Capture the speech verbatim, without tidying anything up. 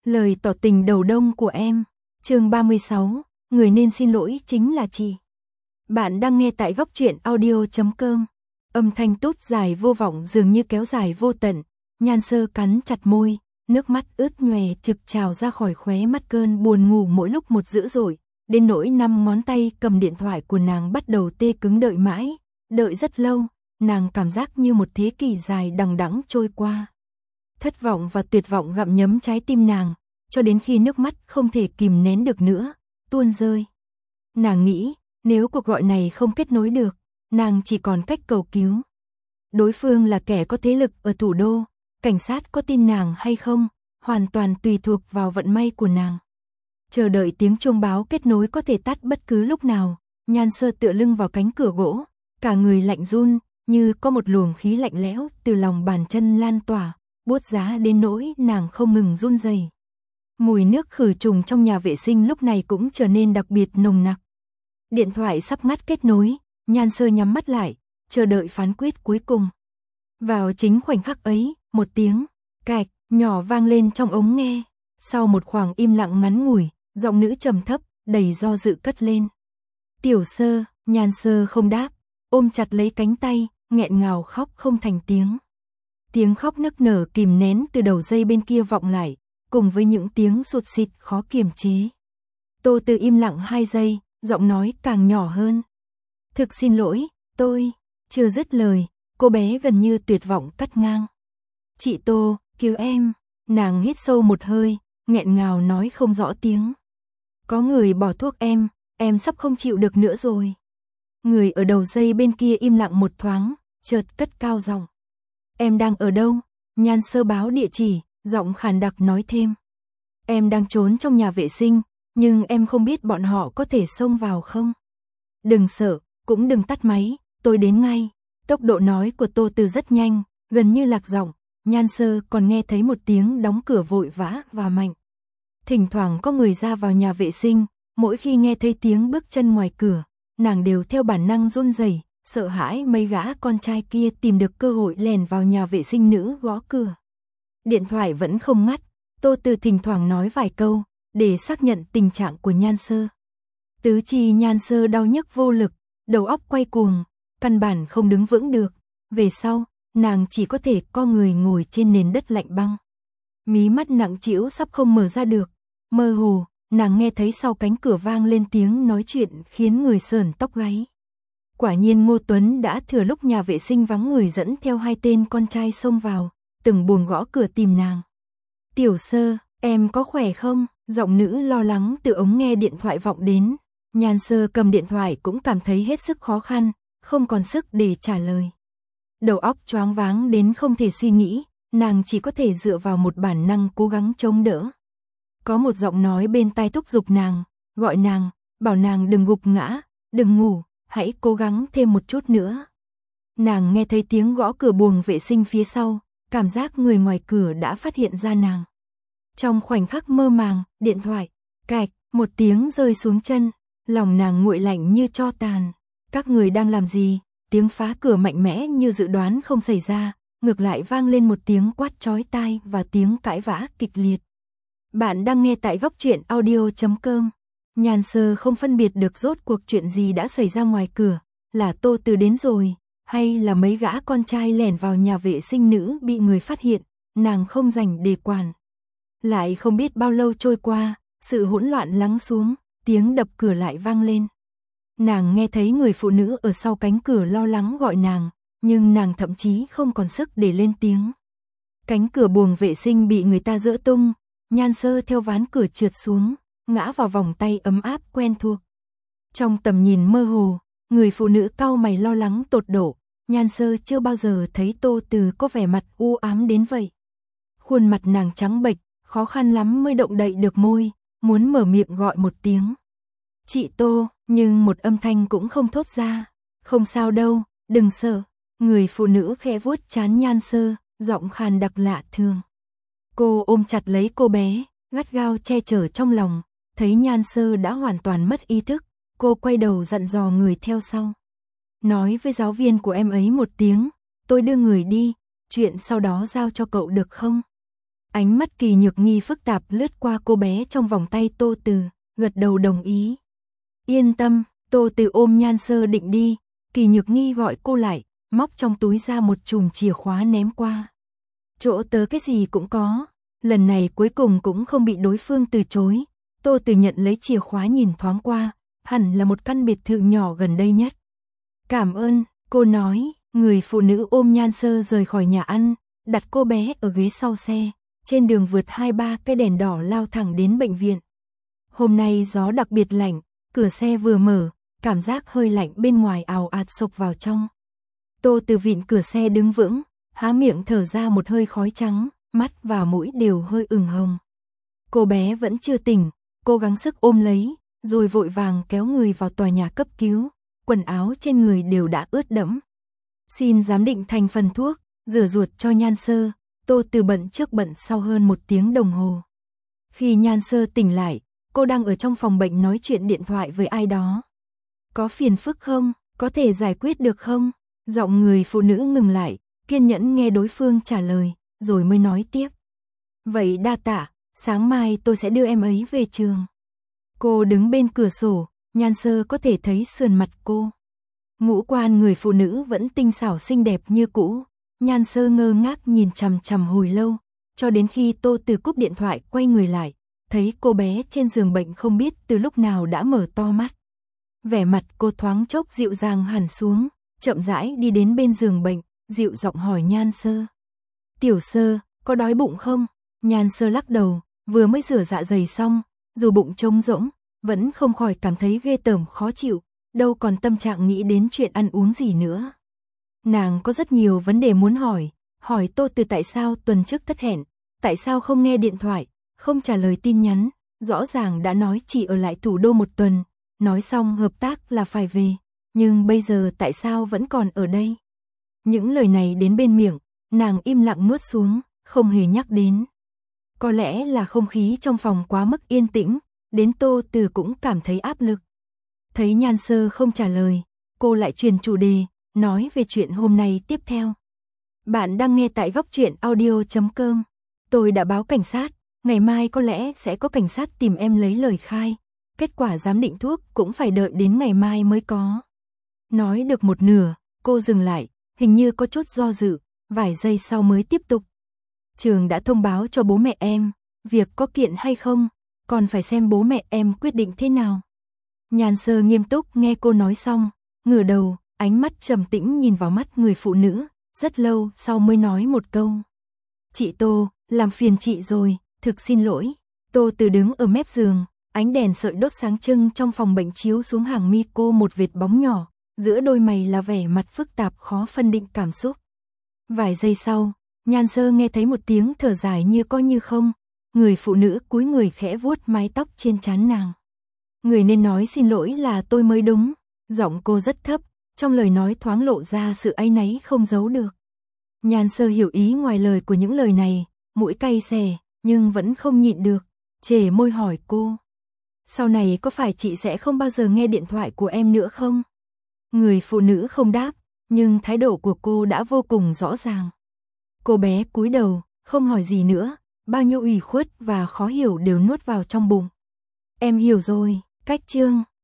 Lời tỏ tình đầu đông của em. Chương ba mươi sáu, người nên xin lỗi chính là chị. Bạn đang nghe tại góc truyện audio chấm com. Âm thanh tốt dài vô vọng dường như kéo dài vô tận. Nhan Sơ cắn chặt môi, nước mắt ướt nhòe trực trào ra khỏi khóe mắt, cơn buồn ngủ mỗi lúc một dữ dội, đến nỗi năm ngón tay cầm điện thoại của nàng bắt đầu tê cứng. Đợi mãi, đợi rất lâu, nàng cảm giác như một thế kỷ dài đằng đẵng trôi qua. Thất vọng và tuyệt vọng gặm nhấm trái tim nàng, cho đến khi nước mắt không thể kìm nén được nữa, tuôn rơi. Nàng nghĩ, nếu cuộc gọi này không kết nối được, nàng chỉ còn cách cầu cứu. Đối phương là kẻ có thế lực ở thủ đô, cảnh sát có tin nàng hay không, hoàn toàn tùy thuộc vào vận may của nàng. Chờ đợi tiếng chuông báo kết nối có thể tắt bất cứ lúc nào, Nhan Sơ tựa lưng vào cánh cửa gỗ, cả người lạnh run, như có một luồng khí lạnh lẽo từ lòng bàn chân lan tỏa, buốt giá đến nỗi nàng không ngừng run rẩy. Mùi nước khử trùng trong nhà vệ sinh lúc này cũng trở nên đặc biệt nồng nặc. Điện thoại sắp ngắt kết nối, Nhan Sơ nhắm mắt lại, chờ đợi phán quyết cuối cùng. Vào chính khoảnh khắc ấy, một tiếng cạch nhỏ vang lên trong ống nghe. Sau một khoảng im lặng ngắn ngủi, giọng nữ trầm thấp, đầy do dự cất lên. Tiểu Sơ. Nhan Sơ không đáp, ôm chặt lấy cánh tay, nghẹn ngào khóc không thành tiếng. Tiếng khóc nức nở kìm nén từ đầu dây bên kia vọng lại, cùng với những tiếng sụt sịt khó kiềm chế. Tô Từ im lặng hai giây, giọng nói càng nhỏ hơn. Thực xin lỗi, tôi. Chưa dứt lời, cô bé gần như tuyệt vọng cắt ngang. Chị Tô, cứu em. Nàng hít sâu một hơi, nghẹn ngào nói không rõ tiếng. Có người bỏ thuốc em, em sắp không chịu được nữa rồi. Người ở đầu dây bên kia im lặng một thoáng, chợt cất cao giọng. Em đang ở đâu? Nhan Sơ báo địa chỉ, giọng khàn đặc nói thêm. Em đang trốn trong nhà vệ sinh, nhưng em không biết bọn họ có thể xông vào không? Đừng sợ, cũng đừng tắt máy, tôi đến ngay. Tốc độ nói của Tô Từ rất nhanh, gần như lạc giọng. Nhan Sơ còn nghe thấy một tiếng đóng cửa vội vã và mạnh. Thỉnh thoảng có người ra vào nhà vệ sinh, mỗi khi nghe thấy tiếng bước chân ngoài cửa, nàng đều theo bản năng run rẩy, sợ hãi mấy gã con trai kia tìm được cơ hội lèn vào nhà vệ sinh nữ gõ cửa. Điện thoại vẫn không ngắt, Tô Từ thỉnh thoảng nói vài câu, để xác nhận tình trạng của Nhan Sơ. Tứ chi Nhan Sơ đau nhức vô lực, đầu óc quay cuồng, căn bản không đứng vững được. Về sau, nàng chỉ có thể co người ngồi trên nền đất lạnh băng. Mí mắt nặng trĩu sắp không mở ra được, mơ hồ, nàng nghe thấy sau cánh cửa vang lên tiếng nói chuyện khiến người sởn tóc gáy. Quả nhiên Ngô Tuấn đã thừa lúc nhà vệ sinh vắng người dẫn theo hai tên con trai xông vào, từng buồng gõ cửa tìm nàng. Tiểu Sơ, em có khỏe không? Giọng nữ lo lắng từ ống nghe điện thoại vọng đến. Nhan Sơ cầm điện thoại cũng cảm thấy hết sức khó khăn, không còn sức để trả lời. Đầu óc choáng váng đến không thể suy nghĩ, nàng chỉ có thể dựa vào một bản năng cố gắng chống đỡ. Có một giọng nói bên tai thúc giục nàng, gọi nàng, bảo nàng đừng gục ngã, đừng ngủ, hãy cố gắng thêm một chút nữa. Nàng nghe thấy tiếng gõ cửa buồng vệ sinh phía sau, cảm giác người ngoài cửa đã phát hiện ra nàng. Trong khoảnh khắc mơ màng, điện thoại, cạch, một tiếng rơi xuống chân, lòng nàng nguội lạnh như tro tàn. Các người đang làm gì? Tiếng phá cửa mạnh mẽ như dự đoán không xảy ra, ngược lại vang lên một tiếng quát chói tai và tiếng cãi vã kịch liệt. Bạn đang nghe tại góc truyện audio chấm com. Nhan Sơ không phân biệt được rốt cuộc chuyện gì đã xảy ra ngoài cửa, là Tô Từ đến rồi, hay là mấy gã con trai lẻn vào nhà vệ sinh nữ bị người phát hiện, nàng không rảnh để quản. Lại không biết bao lâu trôi qua, sự hỗn loạn lắng xuống, tiếng đập cửa lại vang lên. Nàng nghe thấy người phụ nữ ở sau cánh cửa lo lắng gọi nàng, nhưng nàng thậm chí không còn sức để lên tiếng. Cánh cửa buồng vệ sinh bị người ta dỡ tung, Nhan Sơ theo ván cửa trượt xuống, ngã vào vòng tay ấm áp quen thuộc. Trong tầm nhìn mơ hồ, người phụ nữ cau mày lo lắng tột độ, Nhan Sơ chưa bao giờ thấy Tô Từ có vẻ mặt u ám đến vậy. Khuôn mặt nàng trắng bệch, khó khăn lắm mới động đậy được môi, muốn mở miệng gọi một tiếng. Chị Tô, nhưng một âm thanh cũng không thốt ra. Không sao đâu, đừng sợ. Người phụ nữ khẽ vuốt trán Nhan Sơ, giọng khàn đặc lạ thường. Cô ôm chặt lấy cô bé, gắt gao che chở trong lòng, thấy Nhan Sơ đã hoàn toàn mất ý thức, cô quay đầu dặn dò người theo sau. Nói với giáo viên của em ấy một tiếng, tôi đưa người đi, chuyện sau đó giao cho cậu được không? Ánh mắt Kỳ Nhược Nghi phức tạp lướt qua cô bé trong vòng tay Tô Từ, gật đầu đồng ý. Yên tâm, Tô Từ ôm Nhan Sơ định đi, Kỳ Nhược Nghi gọi cô lại, móc trong túi ra một chùm chìa khóa ném qua. Chỗ tớ cái gì cũng có, lần này cuối cùng cũng không bị đối phương từ chối. Tô Từ nhận lấy chìa khóa nhìn thoáng qua, hẳn là một căn biệt thự nhỏ gần đây nhất. Cảm ơn, cô nói, người phụ nữ ôm Nhan Sơ rời khỏi nhà ăn, đặt cô bé ở ghế sau xe, trên đường vượt hai ba cái đèn đỏ lao thẳng đến bệnh viện. Hôm nay gió đặc biệt lạnh, cửa xe vừa mở, cảm giác hơi lạnh bên ngoài ào ạt xộc vào trong. Tô Từ vịn cửa xe đứng vững, há miệng thở ra một hơi khói trắng, mắt và mũi đều hơi ửng hồng. Cô bé vẫn chưa tỉnh, cố gắng sức ôm lấy, rồi vội vàng kéo người vào tòa nhà cấp cứu, quần áo trên người đều đã ướt đẫm. Xin giám định thành phần thuốc, rửa ruột cho Nhan Sơ. Tô Từ bận trước bận sau hơn một tiếng đồng hồ. Khi Nhan Sơ tỉnh lại, cô đang ở trong phòng bệnh nói chuyện điện thoại với ai đó. Có phiền phức không? Có thể giải quyết được không? Giọng người phụ nữ ngừng lại, kiên nhẫn nghe đối phương trả lời, rồi mới nói tiếp. Vậy đa tạ, sáng mai tôi sẽ đưa em ấy về trường. Cô đứng bên cửa sổ, Nhan Sơ có thể thấy sườn mặt cô. Ngũ quan người phụ nữ vẫn tinh xảo xinh đẹp như cũ. Nhan Sơ ngơ ngác nhìn chằm chằm hồi lâu, cho đến khi Tô Từ cúp điện thoại quay người lại, thấy cô bé trên giường bệnh không biết từ lúc nào đã mở to mắt. Vẻ mặt cô thoáng chốc dịu dàng hẳn xuống, chậm rãi đi đến bên giường bệnh, dịu giọng hỏi Nhan Sơ. Tiểu Sơ, có đói bụng không? Nhan Sơ lắc đầu, vừa mới rửa dạ dày xong, dù bụng trống rỗng, vẫn không khỏi cảm thấy ghê tởm khó chịu, đâu còn tâm trạng nghĩ đến chuyện ăn uống gì nữa. Nàng có rất nhiều vấn đề muốn hỏi, hỏi Tô Từ tại sao tuần trước thất hẹn, tại sao không nghe điện thoại, không trả lời tin nhắn, rõ ràng đã nói chỉ ở lại thủ đô một tuần, nói xong hợp tác là phải về, nhưng bây giờ tại sao vẫn còn ở đây? Những lời này đến bên miệng, nàng im lặng nuốt xuống, không hề nhắc đến. Có lẽ là không khí trong phòng quá mức yên tĩnh, đến Tô Từ cũng cảm thấy áp lực. Thấy Nhan Sơ không trả lời, cô lại chuyển chủ đề, nói về chuyện hôm nay tiếp theo. Bạn đang nghe tại góc truyện audio chấm com. Tôi đã báo cảnh sát, ngày mai có lẽ sẽ có cảnh sát tìm em lấy lời khai. Kết quả giám định thuốc cũng phải đợi đến ngày mai mới có. Nói được một nửa, cô dừng lại, hình như có chút do dự, vài giây sau mới tiếp tục. Trường đã thông báo cho bố mẹ em, việc có kiện hay không, còn phải xem bố mẹ em quyết định thế nào. Nhan Sơ nghiêm túc nghe cô nói xong, ngửa đầu, ánh mắt trầm tĩnh nhìn vào mắt người phụ nữ, rất lâu sau mới nói một câu. Chị Tô, làm phiền chị rồi, thực xin lỗi. Tô Từ đứng ở mép giường, ánh đèn sợi đốt sáng trưng trong phòng bệnh chiếu xuống hàng mi cô một vệt bóng nhỏ, giữa đôi mày là vẻ mặt phức tạp khó phân định cảm xúc. Vài giây sau, Nhan Sơ nghe thấy một tiếng thở dài như có như không, người phụ nữ cúi người khẽ vuốt mái tóc trên trán nàng. Người nên nói xin lỗi là tôi mới đúng, giọng cô rất thấp, trong lời nói thoáng lộ ra sự áy náy không giấu được. Nhan Sơ hiểu ý ngoài lời của những lời này, mũi cay xè, nhưng vẫn không nhịn được, chề môi hỏi cô. Sau này có phải chị sẽ không bao giờ nghe điện thoại của em nữa không? Người phụ nữ không đáp, nhưng thái độ của cô đã vô cùng rõ ràng. Cô bé cúi đầu, không hỏi gì nữa, bao nhiêu ủy khuất và khó hiểu đều nuốt vào trong bụng. Em hiểu rồi, cách chương.